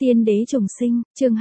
Tiên đế trùng sinh, chương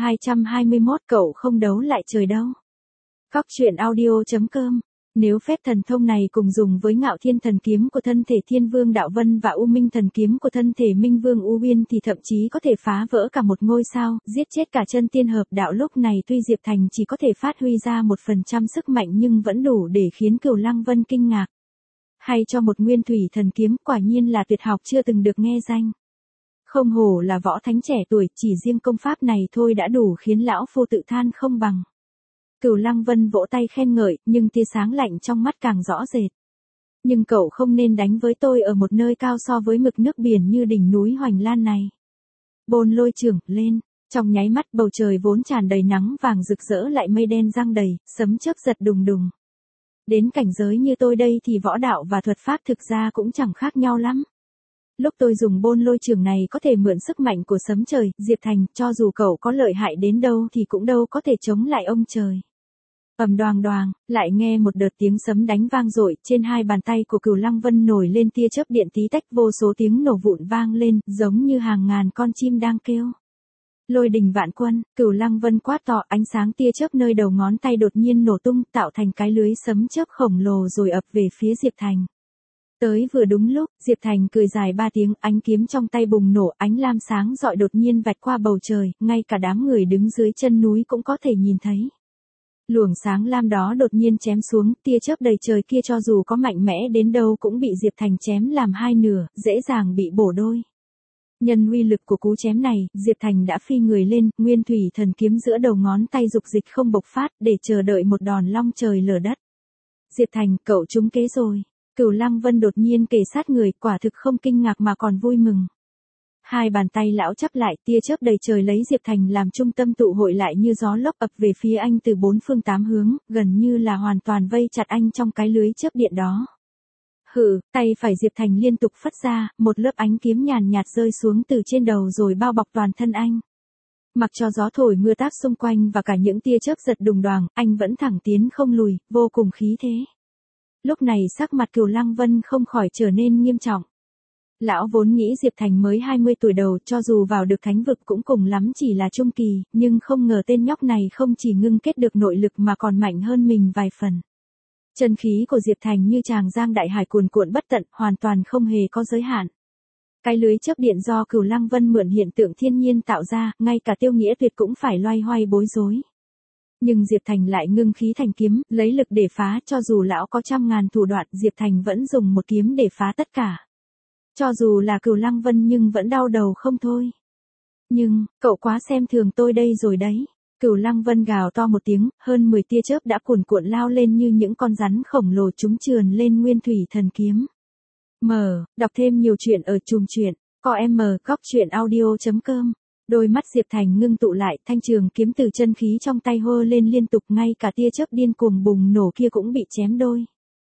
221 cậu không đấu lại trời đâu. Cóc truyện audio.com. Nếu phép thần thông này cùng dùng với Ngạo Thiên thần kiếm của thân thể Thiên Vương Đạo Vân và U Minh thần kiếm của thân thể Minh Vương U Uyên thì thậm chí có thể phá vỡ cả một ngôi sao, giết chết cả chân tiên hợp đạo. Lúc này tuy Diệp Thành chỉ có thể phát huy ra 1% sức mạnh nhưng vẫn đủ để khiến Cửu Lăng Vân kinh ngạc. Hay cho một nguyên thủy thần kiếm, quả nhiên là tuyệt học chưa từng được nghe danh. Không hổ là võ thánh trẻ tuổi, chỉ riêng công pháp này thôi đã đủ khiến lão phu tự than không bằng. Cửu Lăng Vân vỗ tay khen ngợi, nhưng tia sáng lạnh trong mắt càng rõ rệt. Nhưng cậu không nên đánh với tôi ở một nơi cao so với mực nước biển như đỉnh núi Hoành Lan này. Bôn Lôi trưởng, lên. Trong nháy mắt bầu trời vốn tràn đầy nắng vàng rực rỡ lại mây đen giăng đầy, sấm chớp giật đùng đùng. Đến cảnh giới như tôi đây thì võ đạo và thuật pháp thực ra cũng chẳng khác nhau lắm. Lúc tôi dùng Bôn Lôi trường này có thể mượn sức mạnh của sấm trời, Diệp Thành, cho dù cậu có lợi hại đến đâu thì cũng đâu có thể chống lại ông trời. Ầm đoàng đoàng, lại nghe một đợt tiếng sấm đánh vang dội, trên hai bàn tay của Cửu Lăng Vân nổi lên tia chớp điện tí tách, vô số tiếng nổ vụn vang lên, giống như hàng ngàn con chim đang kêu. Lôi đình vạn quân, Cửu Lăng Vân quát to, ánh sáng tia chớp nơi đầu ngón tay đột nhiên nổ tung, tạo thành cái lưới sấm chớp khổng lồ rồi ập về phía Diệp Thành. Tới vừa đúng lúc, Diệp Thành cười dài 3 tiếng, ánh kiếm trong tay bùng nổ, ánh lam sáng rọi đột nhiên vạch qua bầu trời, ngay cả đám người đứng dưới chân núi cũng có thể nhìn thấy. Luồng sáng lam đó đột nhiên chém xuống, tia chớp đầy trời kia cho dù có mạnh mẽ đến đâu cũng bị Diệp Thành chém làm hai nửa, dễ dàng bị bổ đôi. Nhân uy lực của cú chém này, Diệp Thành đã phi người lên, nguyên thủy thần kiếm giữa đầu ngón tay dục dịch không bộc phát, để chờ đợi một đòn long trời lở đất. Diệp Thành, cậu trúng kế rồi. Cửu Lăng Vân đột nhiên kề sát người, quả thực không kinh ngạc mà còn vui mừng. Hai bàn tay lão chắp lại, tia chớp đầy trời lấy Diệp Thành làm trung tâm tụ hội lại như gió lốc ập về phía anh từ bốn phương tám hướng, gần như là hoàn toàn vây chặt anh trong cái lưới chớp điện đó. Hừ, tay phải Diệp Thành liên tục phất ra, một lớp ánh kiếm nhàn nhạt rơi xuống từ trên đầu rồi bao bọc toàn thân anh. Mặc cho gió thổi mưa táp xung quanh và cả những tia chớp giật đùng đoàng, anh vẫn thẳng tiến không lùi, vô cùng khí thế. Lúc này sắc mặt Cửu Lăng Vân không khỏi trở nên nghiêm trọng. Lão vốn nghĩ Diệp Thành mới 20 tuổi đầu, cho dù vào được thánh vực cũng cùng lắm chỉ là trung kỳ, nhưng không ngờ tên nhóc này không chỉ ngưng kết được nội lực mà còn mạnh hơn mình vài phần. Chân khí của Diệp Thành như tràng giang đại hải cuồn cuộn bất tận, hoàn toàn không hề có giới hạn. Cái lưới chớp điện do Cửu Lăng Vân mượn hiện tượng thiên nhiên tạo ra, ngay cả Tiêu Nghĩa Tuyệt cũng phải loay hoay bối rối. Nhưng Diệp Thành lại ngưng khí thành kiếm, lấy lực để phá, cho dù lão có trăm ngàn thủ đoạn, Diệp Thành vẫn dùng một kiếm để phá tất cả. Cho dù là Cửu Lăng Vân nhưng vẫn đau đầu không thôi. Nhưng, cậu quá xem thường tôi đây rồi đấy. Cửu Lăng Vân gào to một tiếng, hơn 10 tia chớp đã cuồn cuộn lao lên như những con rắn khổng lồ, chúng trườn lên nguyên thủy thần kiếm. Đọc thêm nhiều chuyện ở chùm chuyện, Cóc truyện audio.com. Đôi mắt Diệp Thành ngưng tụ lại, thanh trường kiếm từ chân khí trong tay hơ lên liên tục, ngay cả tia chớp điên cuồng bùng nổ kia cũng bị chém đôi.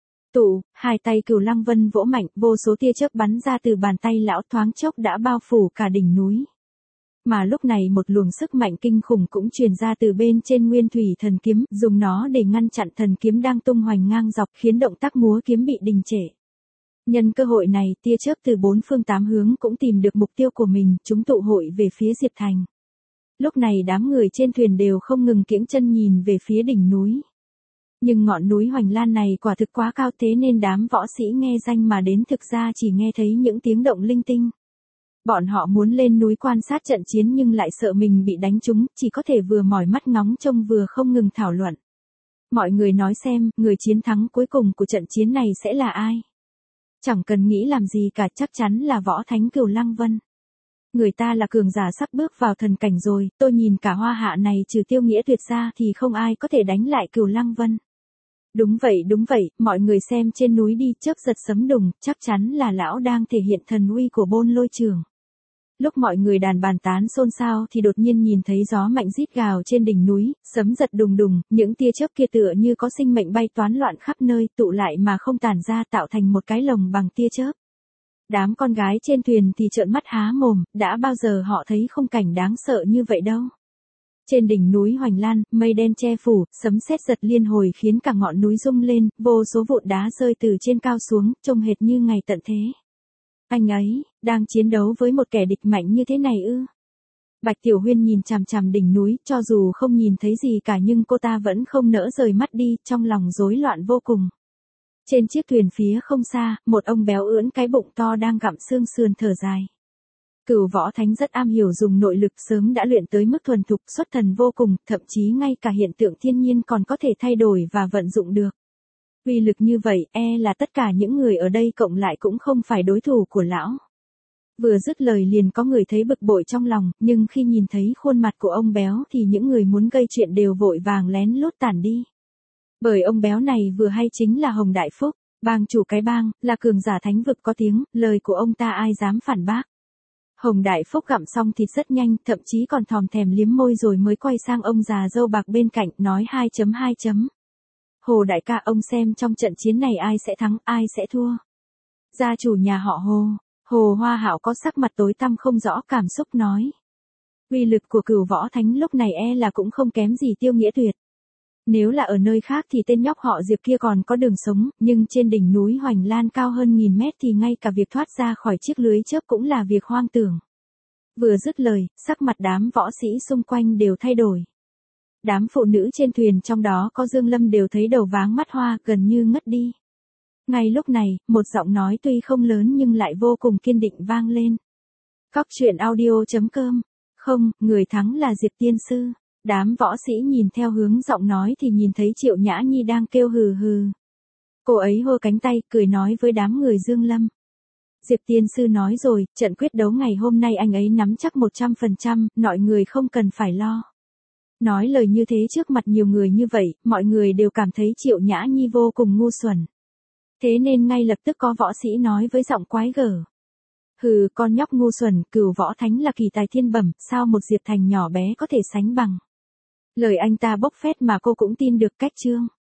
Hai tay Cửu Lăng Vân vỗ mạnh, vô số tia chớp bắn ra từ bàn tay lão, thoáng chốc đã bao phủ cả đỉnh núi. Mà lúc này một luồng sức mạnh kinh khủng cũng truyền ra từ bên trên nguyên thủy thần kiếm, dùng nó để ngăn chặn thần kiếm đang tung hoành ngang dọc, khiến động tác múa kiếm bị đình trệ. Nhân cơ hội này, tia chớp từ bốn phương tám hướng cũng tìm được mục tiêu của mình, chúng tụ hội về phía Diệp Thành. Lúc này đám người trên thuyền đều không ngừng kiễng chân nhìn về phía đỉnh núi. Nhưng ngọn núi Hoành Lan này quả thực quá cao, thế nên đám võ sĩ nghe danh mà đến thực ra chỉ nghe thấy những tiếng động linh tinh. Bọn họ muốn lên núi quan sát trận chiến nhưng lại sợ mình bị đánh trúng, chỉ có thể vừa mỏi mắt ngóng trông vừa không ngừng thảo luận. Mọi người nói xem, người chiến thắng cuối cùng của trận chiến này sẽ là ai? Chẳng cần nghĩ làm gì cả, chắc chắn là võ thánh Cửu Lăng Vân. Người ta là cường giả sắp bước vào thần cảnh rồi, tôi nhìn cả hoa hạ này trừ Tiêu Nghĩa Tuyệt ra thì không ai có thể đánh lại Cửu Lăng Vân. Đúng vậy, mọi người xem trên núi đi, chớp giật sấm đùng, chắc chắn là lão đang thể hiện thần uy của Bôn Lôi trường. Lúc mọi người đàn bàn tán xôn xao thì đột nhiên nhìn thấy gió mạnh rít gào trên đỉnh núi, sấm giật đùng đùng, những tia chớp kia tựa như có sinh mệnh bay toán loạn khắp nơi, tụ lại mà không tản ra, tạo thành một cái lồng bằng tia chớp. Đám con gái trên thuyền thì trợn mắt há mồm, đã bao giờ họ thấy khung cảnh đáng sợ như vậy đâu. Trên đỉnh núi Hoành Lan, mây đen che phủ, sấm sét giật liên hồi khiến cả ngọn núi rung lên, vô số vụn đá rơi từ trên cao xuống, trông hệt như ngày tận thế. Anh ấy, đang chiến đấu với một kẻ địch mạnh như thế này ư? Bạch Tiểu Huyên nhìn chằm chằm đỉnh núi, cho dù không nhìn thấy gì cả nhưng cô ta vẫn không nỡ rời mắt đi, trong lòng rối loạn vô cùng. Trên chiếc thuyền phía không xa, một ông béo ưỡn cái bụng to đang gặm xương sườn thở dài. Cửu Võ Thánh rất am hiểu dùng nội lực, sớm đã luyện tới mức thuần thục xuất thần vô cùng, thậm chí ngay cả hiện tượng thiên nhiên còn có thể thay đổi và vận dụng được. Uy lực như vậy, là tất cả những người ở đây cộng lại cũng không phải đối thủ của lão. Vừa dứt lời liền có người thấy bực bội trong lòng, nhưng khi nhìn thấy khuôn mặt của ông béo thì những người muốn gây chuyện đều vội vàng lén lút tản đi. Bởi ông béo này vừa hay chính là Hồng Đại Phúc, bang chủ cái bang, là cường giả thánh vực có tiếng, lời của ông ta ai dám phản bác. Hồng Đại Phúc gặm xong thịt rất nhanh, thậm chí còn thòm thèm liếm môi rồi mới quay sang ông già râu bạc bên cạnh, nói 2.2. Hồ đại ca, ông xem trong trận chiến này ai sẽ thắng, ai sẽ thua. Gia chủ nhà họ Hồ, Hồ Hoa Hạo có sắc mặt tối tăm không rõ cảm xúc nói. Uy lực của Cửu Võ Thánh lúc này là cũng không kém gì Tiêu Nghĩa Tuyệt. Nếu là ở nơi khác thì tên nhóc họ Diệp kia còn có đường sống, nhưng trên đỉnh núi Hoành Lan cao hơn 1000 mét thì ngay cả việc thoát ra khỏi chiếc lưới chớp cũng là việc hoang tưởng. Vừa dứt lời, sắc mặt đám võ sĩ xung quanh đều thay đổi. Đám phụ nữ trên thuyền trong đó có Dương Lâm đều thấy đầu váng mắt hoa, gần như ngất đi. Ngay lúc này, một giọng nói tuy không lớn nhưng lại vô cùng kiên định vang lên. Cóc truyện audio.com. Không, người thắng là Diệp tiên sư. Đám võ sĩ nhìn theo hướng giọng nói thì nhìn thấy Triệu Nhã Nhi đang kêu hừ hừ. Cô ấy hô cánh tay, cười nói với đám người Dương Lâm. Diệp tiên sư nói rồi, trận quyết đấu ngày hôm nay anh ấy nắm chắc 100%, mọi người không cần phải lo. Nói lời như thế trước mặt nhiều người như vậy, mọi người đều cảm thấy Triệu Nhã Nhi vô cùng ngu xuẩn. Thế nên ngay lập tức có võ sĩ nói với giọng quái gở. Hừ, con nhóc ngu xuẩn, Cửu Võ Thánh là kỳ tài thiên bẩm, sao một Diệp Thành nhỏ bé có thể sánh bằng. Lời anh ta bốc phét mà cô cũng tin được cách chương.